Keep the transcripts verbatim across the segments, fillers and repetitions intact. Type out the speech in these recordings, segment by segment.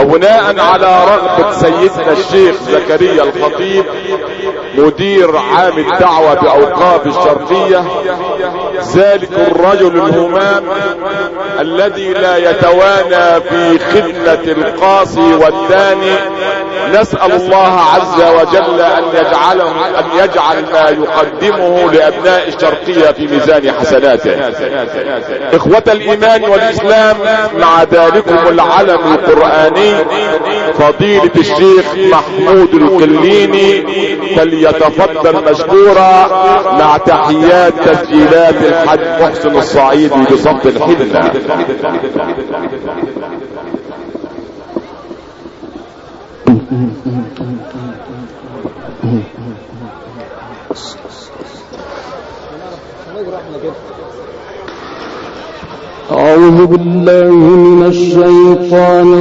وبناء على رغبة سيدنا الشيخ زكريا الخطيب مدير عام الدعوة بأوقاف الشرقية، ذلك الرجل الهمام الذي لا يتوانى في خدمة القاصي والداني، نسأل الله عز وجل أن يجعله أن يجعل ما يقدمه لأبناء الشرقية في ميزان حسناته. إخوة الإيمان والإسلام، مع ذلكم العلم القرآني فضيلة الشيخ محمود القليني فليتفضل مشكورا مع تحيات تسجيلات الحاج محسن الصعيدي بصمت الحنة. أعوذ بالله من الشيطان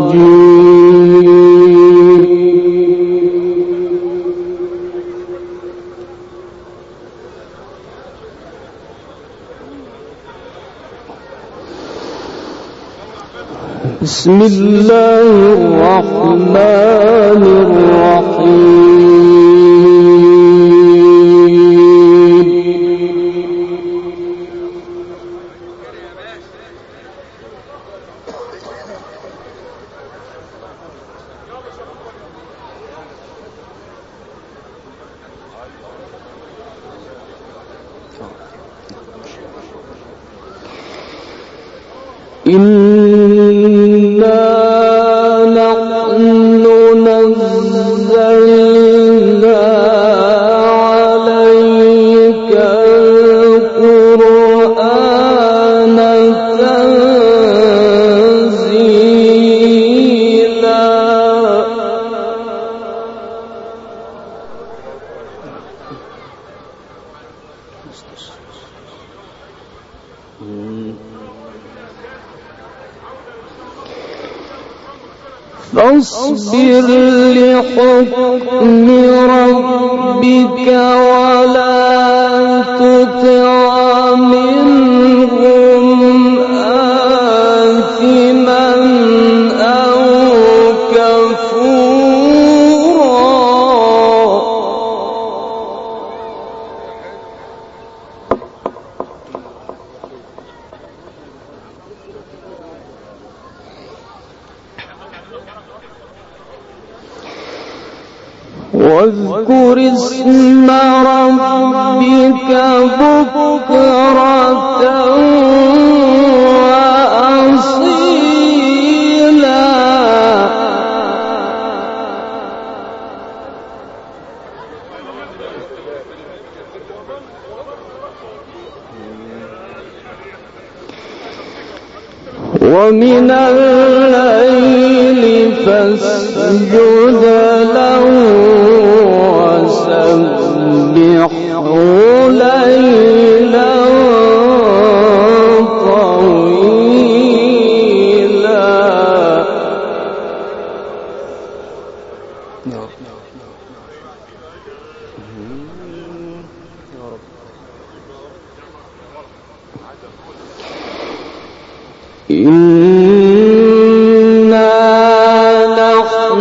الرجيم. بسم الله الرحمن الرحيم. إنا نحن نزلنا عليك القرآن تنزيلا. فاصبر لحكم ربك ولا تطع منهم آثما أو كفورا. واذكر اسم ربك بكرة وأصيلا. ومن الليل فاسجد له وسبحه ليلا طويلا. إنا نحن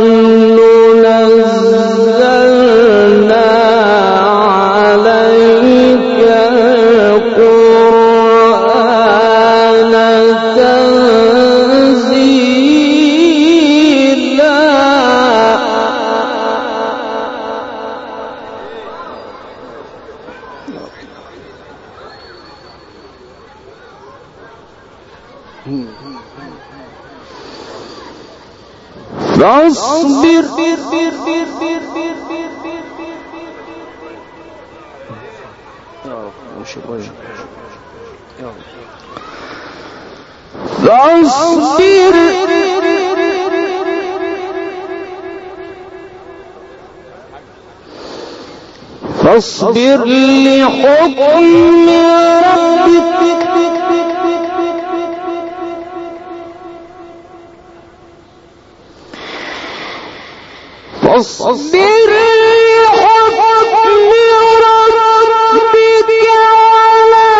نزلنا عليك القرآن تنزيلا. فاصبر فاصبر فاصبر لحكم ربك فاصبر لحكم ربك ولا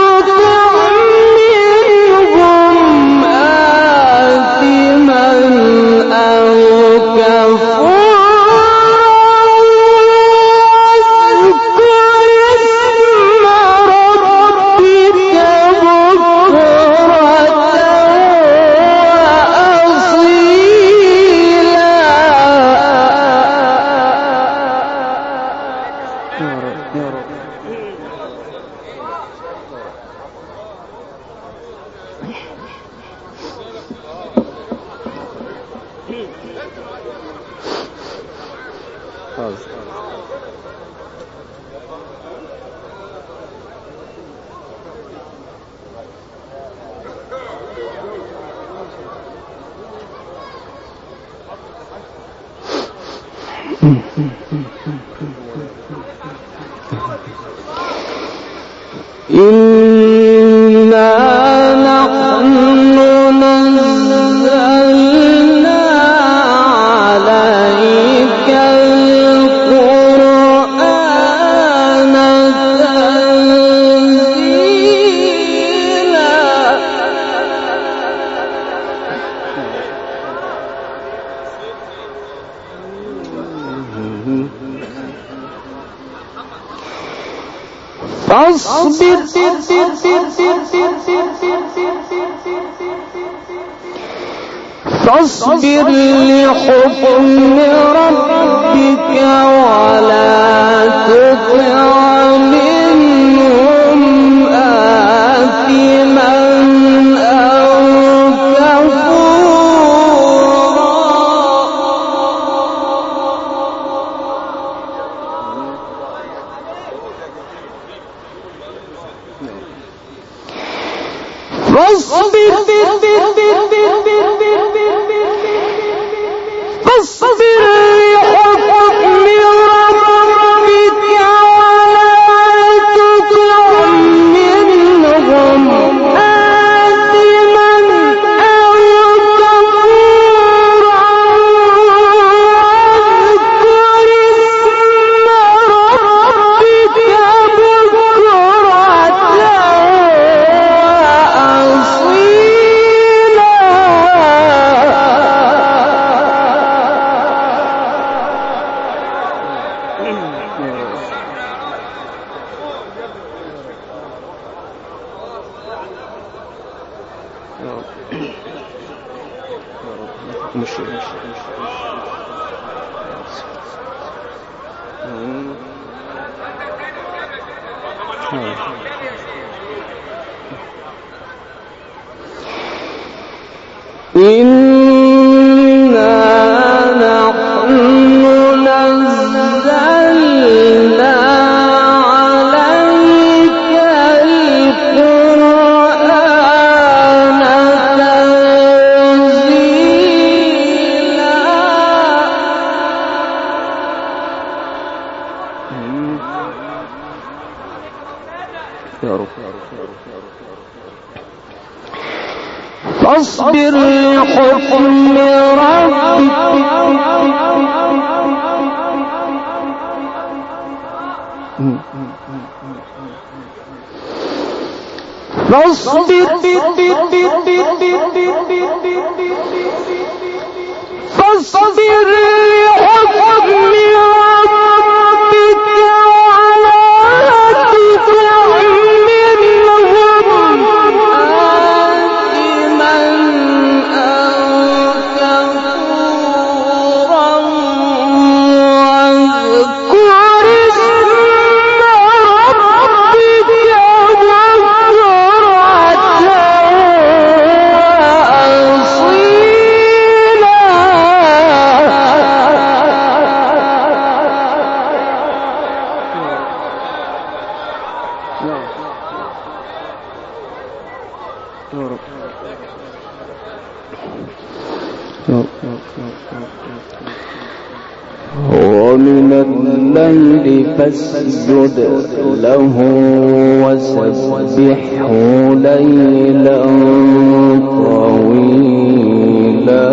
تطع منهم آثما إنا نحن نزلنا عليك القرآن تنزيلا فاصبر فاصبر لحكم ربك ولا تطع منهم آثما أو كفورا فاصبر فاصبر لحكم ربك ولا تطع منهم آثما أو كفورا واذكر اسم ربك بكرة مش مش مش إنا نحن نزلنا عليك القرآن تنزيلا يا رب فاصبر لحكم ربك فاصبر فاصبر لحكم ربك ولا تطع منهم آثما أو كفورا واذكر اسم ربك ومن الليل فاسجد له وسبحه ليلا طويلا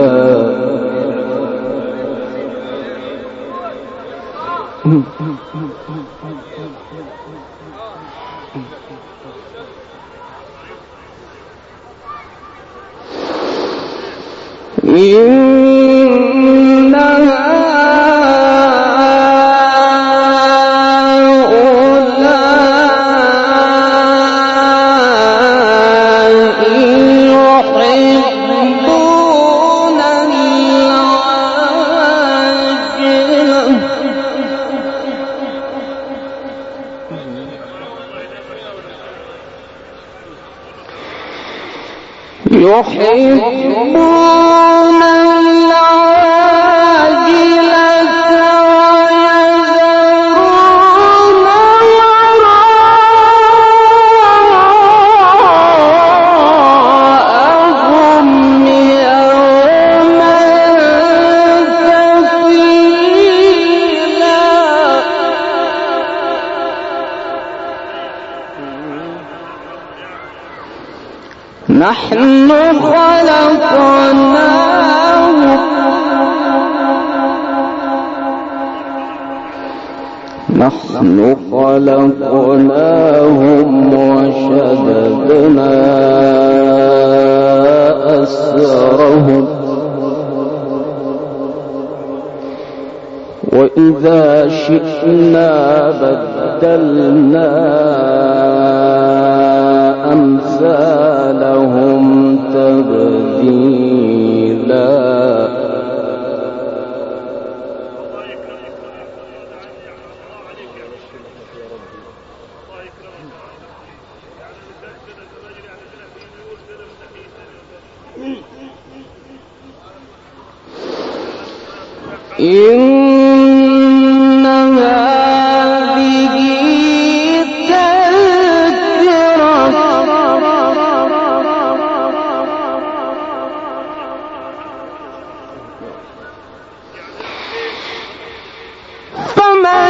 إن هؤلاء يحبون العاجلة يحبون العاجلة نحن خلقناهم نحن خلقناهم وشددنا أسرهم وإذا شئنا بدلنا أمثالهم تبديلا. إن هذه تذكرة فمن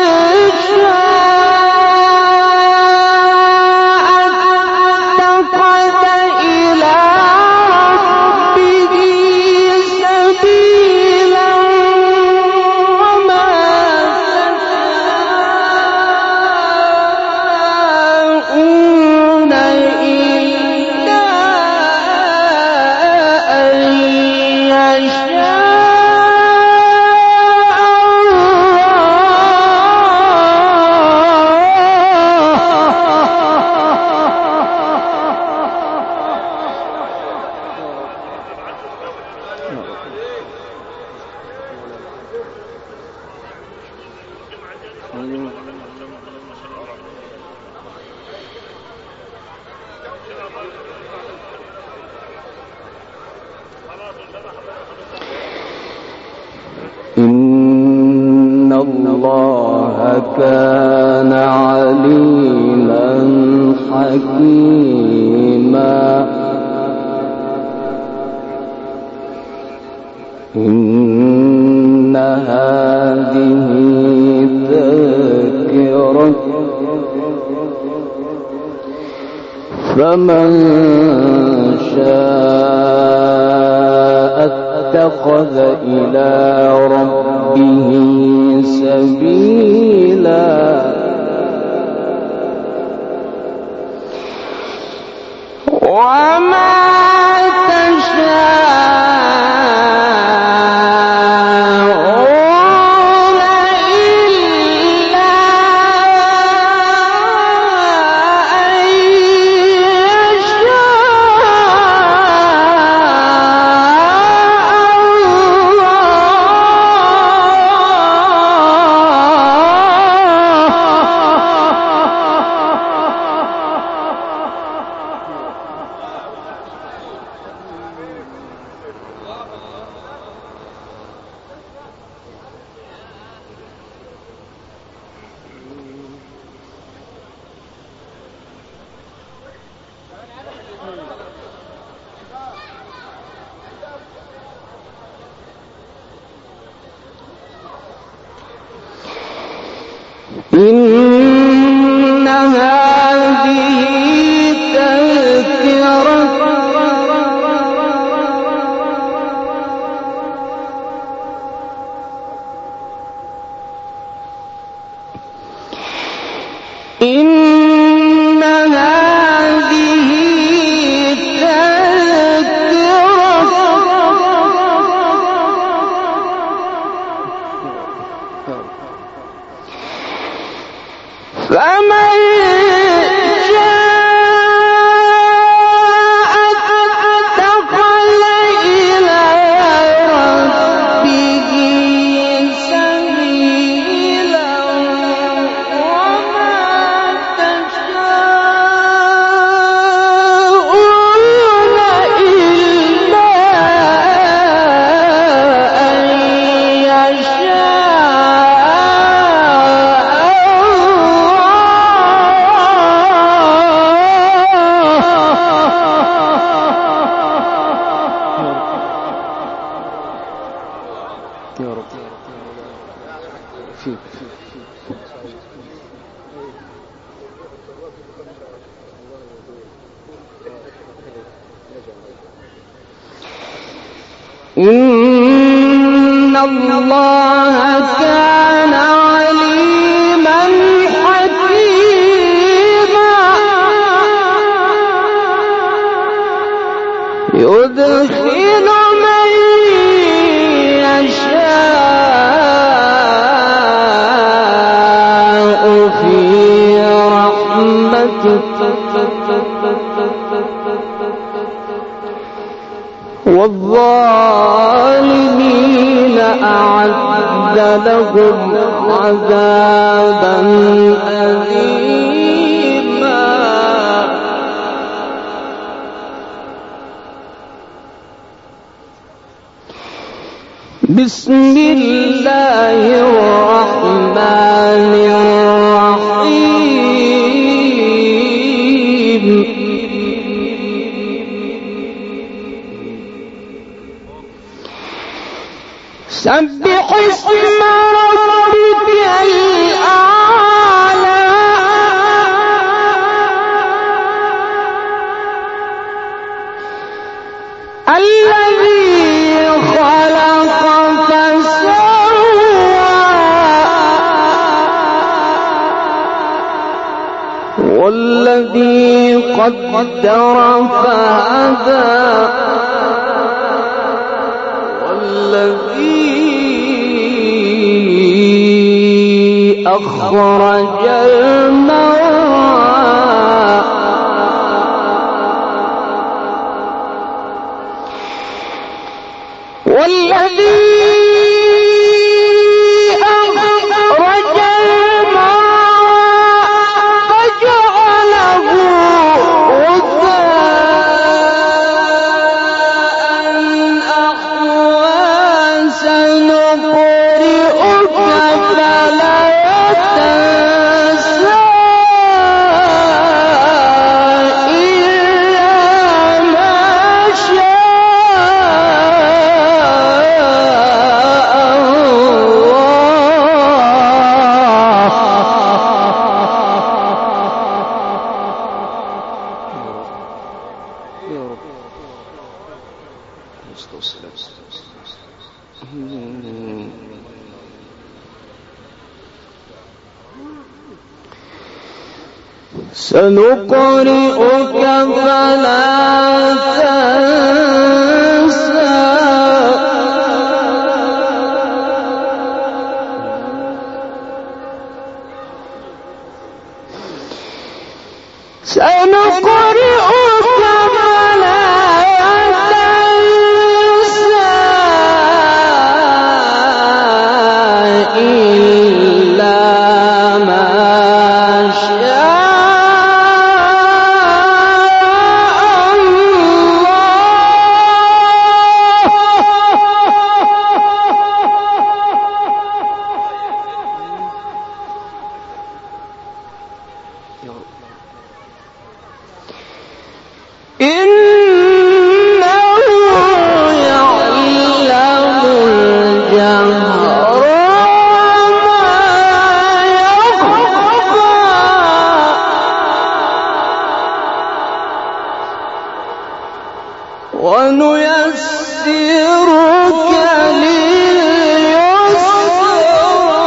إن الله كان عليما حكيما. إن هذه تذكرة فمن شاء اتخذ إلى ربه سبيلا. وما الله كان عليما حكيما يدخل من يشاء في رحمته والظالمين أعد لهم عذابا أليما. بسم الله الرحمن الرحيم. سبح اسم ربك الأعلى الذي خلق فسوى والذي قدر فهدى والذي أخرج المرعى والذي أخرج الماء فجعله غثاء أحوى سنقرئك فلا تنسى إلا ما سنقرئك فلا تنسى سنقرئك فلا تنسى إلا ما ونيسرك لليسرى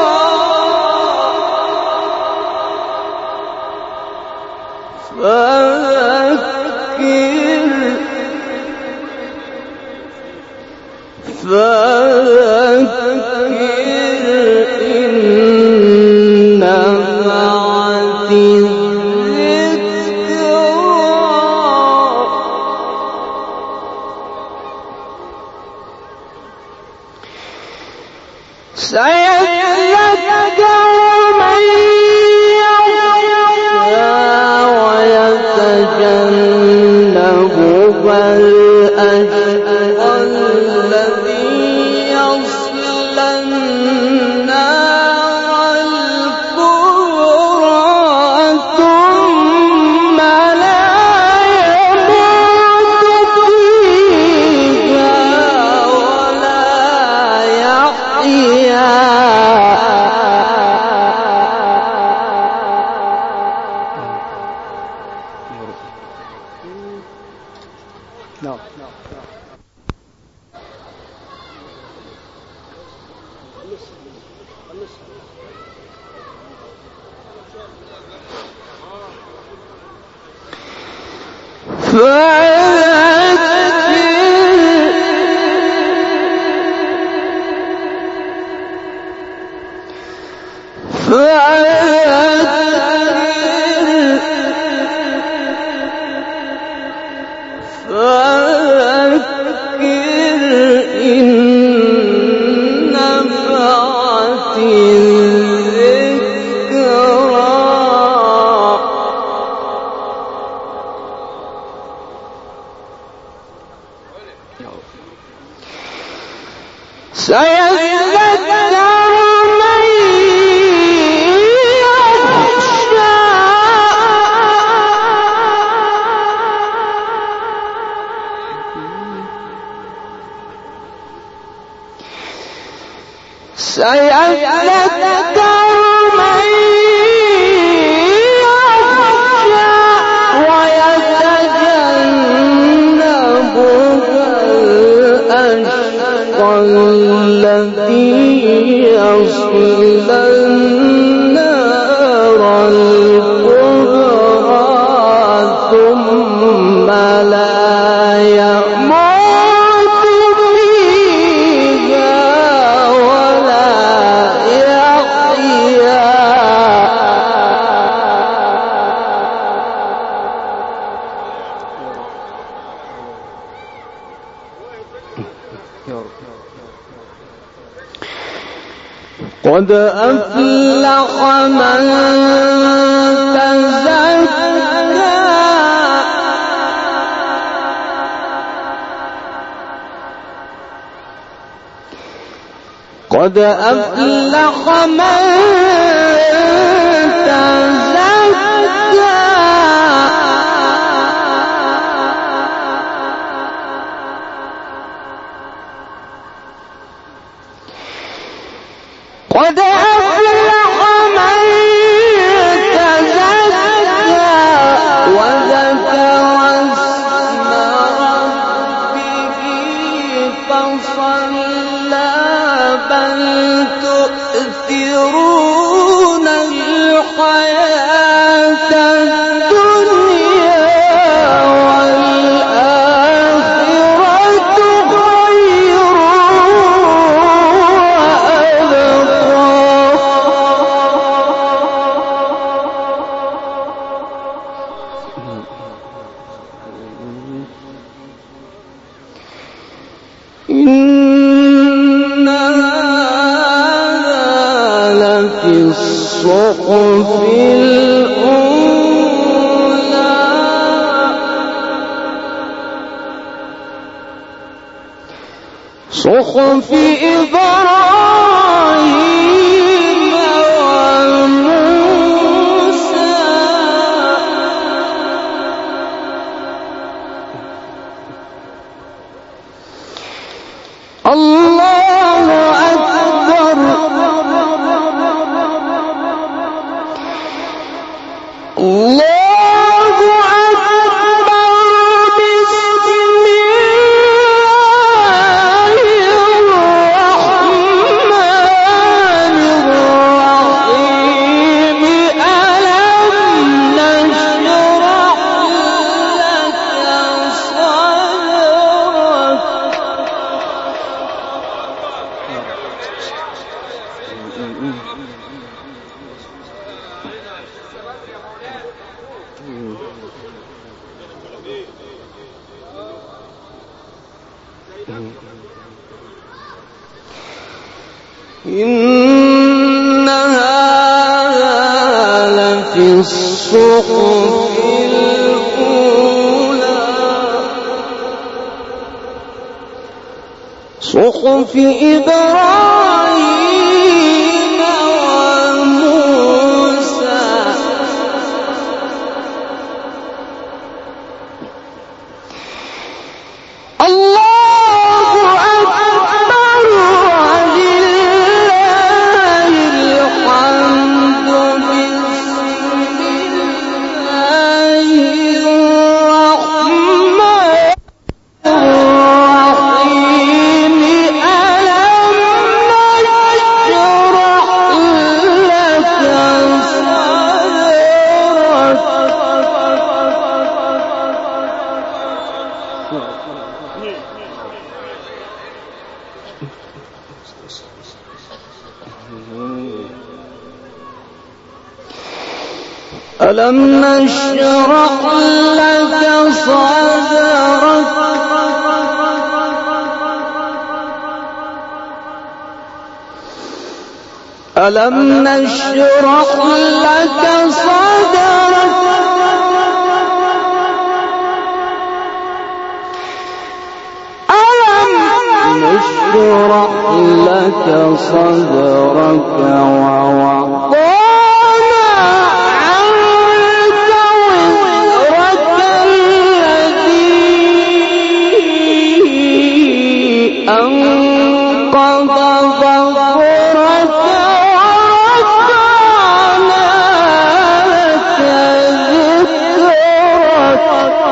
فذكر فذكر إن نفعت سيذكر من يخشى ويتجنبها الأشقى الذي يصلى النار الكبرى ثم لا يموت فيها ولا يحيا. قد أفلح من تزكى قد أفلح من تزكى قد أفلح من تزكى وذكر اسم ربه فصلى بل تؤثرون الحياة الدنيا والآخرة خير إن هذا لفي الصحف الأولى صحف إبراهيم وموسى الله أكبر الله أكبر بسم الله الرحمن الرحيم ألم نشرح لك إن هذا لفي الصحف الأولى صحف إبراهيم وموسى الله أكبر ولله الحمد بسم الله الرحمن الرحيم ألم ألم نشرح لك صدرك ألم نشرح لك صدرك ألم نشرح لك صدرك ووضعنا عنك وزرك الذي أنقض ظهرك ورفعنا لك ذكرك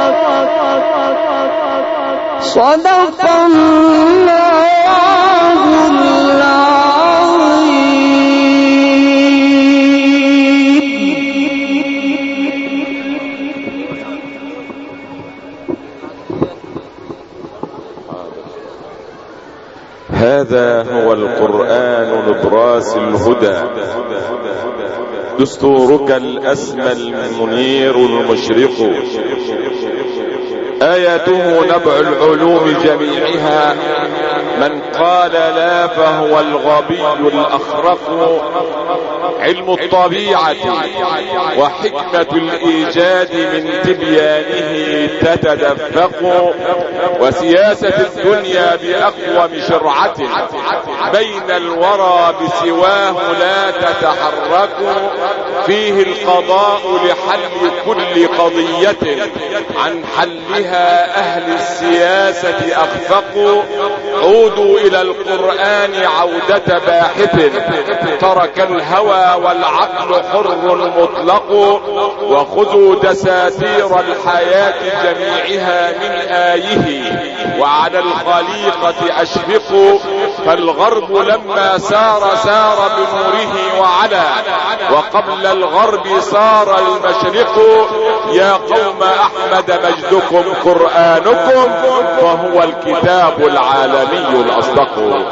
صدق الله هذا هو القرآن نبراس الهدى، دستورك الأسمى المنير المشرق، آياته نبع العلوم جميعها، من قال لا فهو الغبي الأخرق، علم الطبيعة وحكمة الإيجاد من تبيانه تتدفق، وسياسة الدنيا بأقوم شرعة بين الورى بسواه لا تتحرك، فيه القضاء لحل كل قضية عن حلها أهل السياسة أخفقوا، عودوا إلى القرآن عودة باحث ترك الهوى والعقل حر مطلق، وخذوا دساتير الحياة جميعها من آيه وعلى الخليقة أشفقوا، فالغرب لما سار سار بنوره وعلى، وقبل الغرب صار المشرق، يا قوم أحمد مجدكم قرآنكم فهو الكتاب العالمي الأصدق.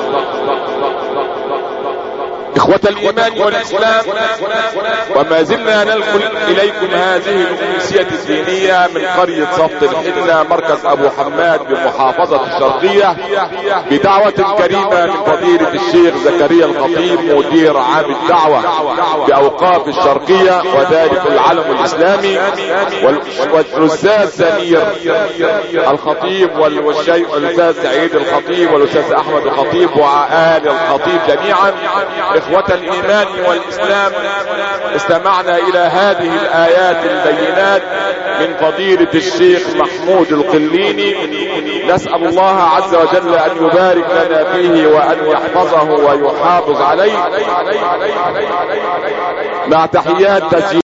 إخوة الإيمان والإسلام، وما زلنا ننقل إليكم هذه الأمسية الدينية من قرية صفت الحنة مركز أبو حماد بمحافظة الشرقية، بدعوة كريمة من فضيلة الشيخ زكريا الخطيب مدير عام الدعوة بأوقاف الشرقية وذلك العلم الإسلامي، والأستاذ سمير الخطيب والأستاذ سعيد الخطيب والأستاذ أحمد الخطيب وآل الخطيب جميعا. إخوة الإيمان والإسلام، استمعنا إلى هذه الآيات البينات من فضيلة الشيخ محمود القليني، نسأل الله عز وجل أن يبارك لنا فيه وأن يحفظه ويحافظ عليه، مع تحيات تسجيل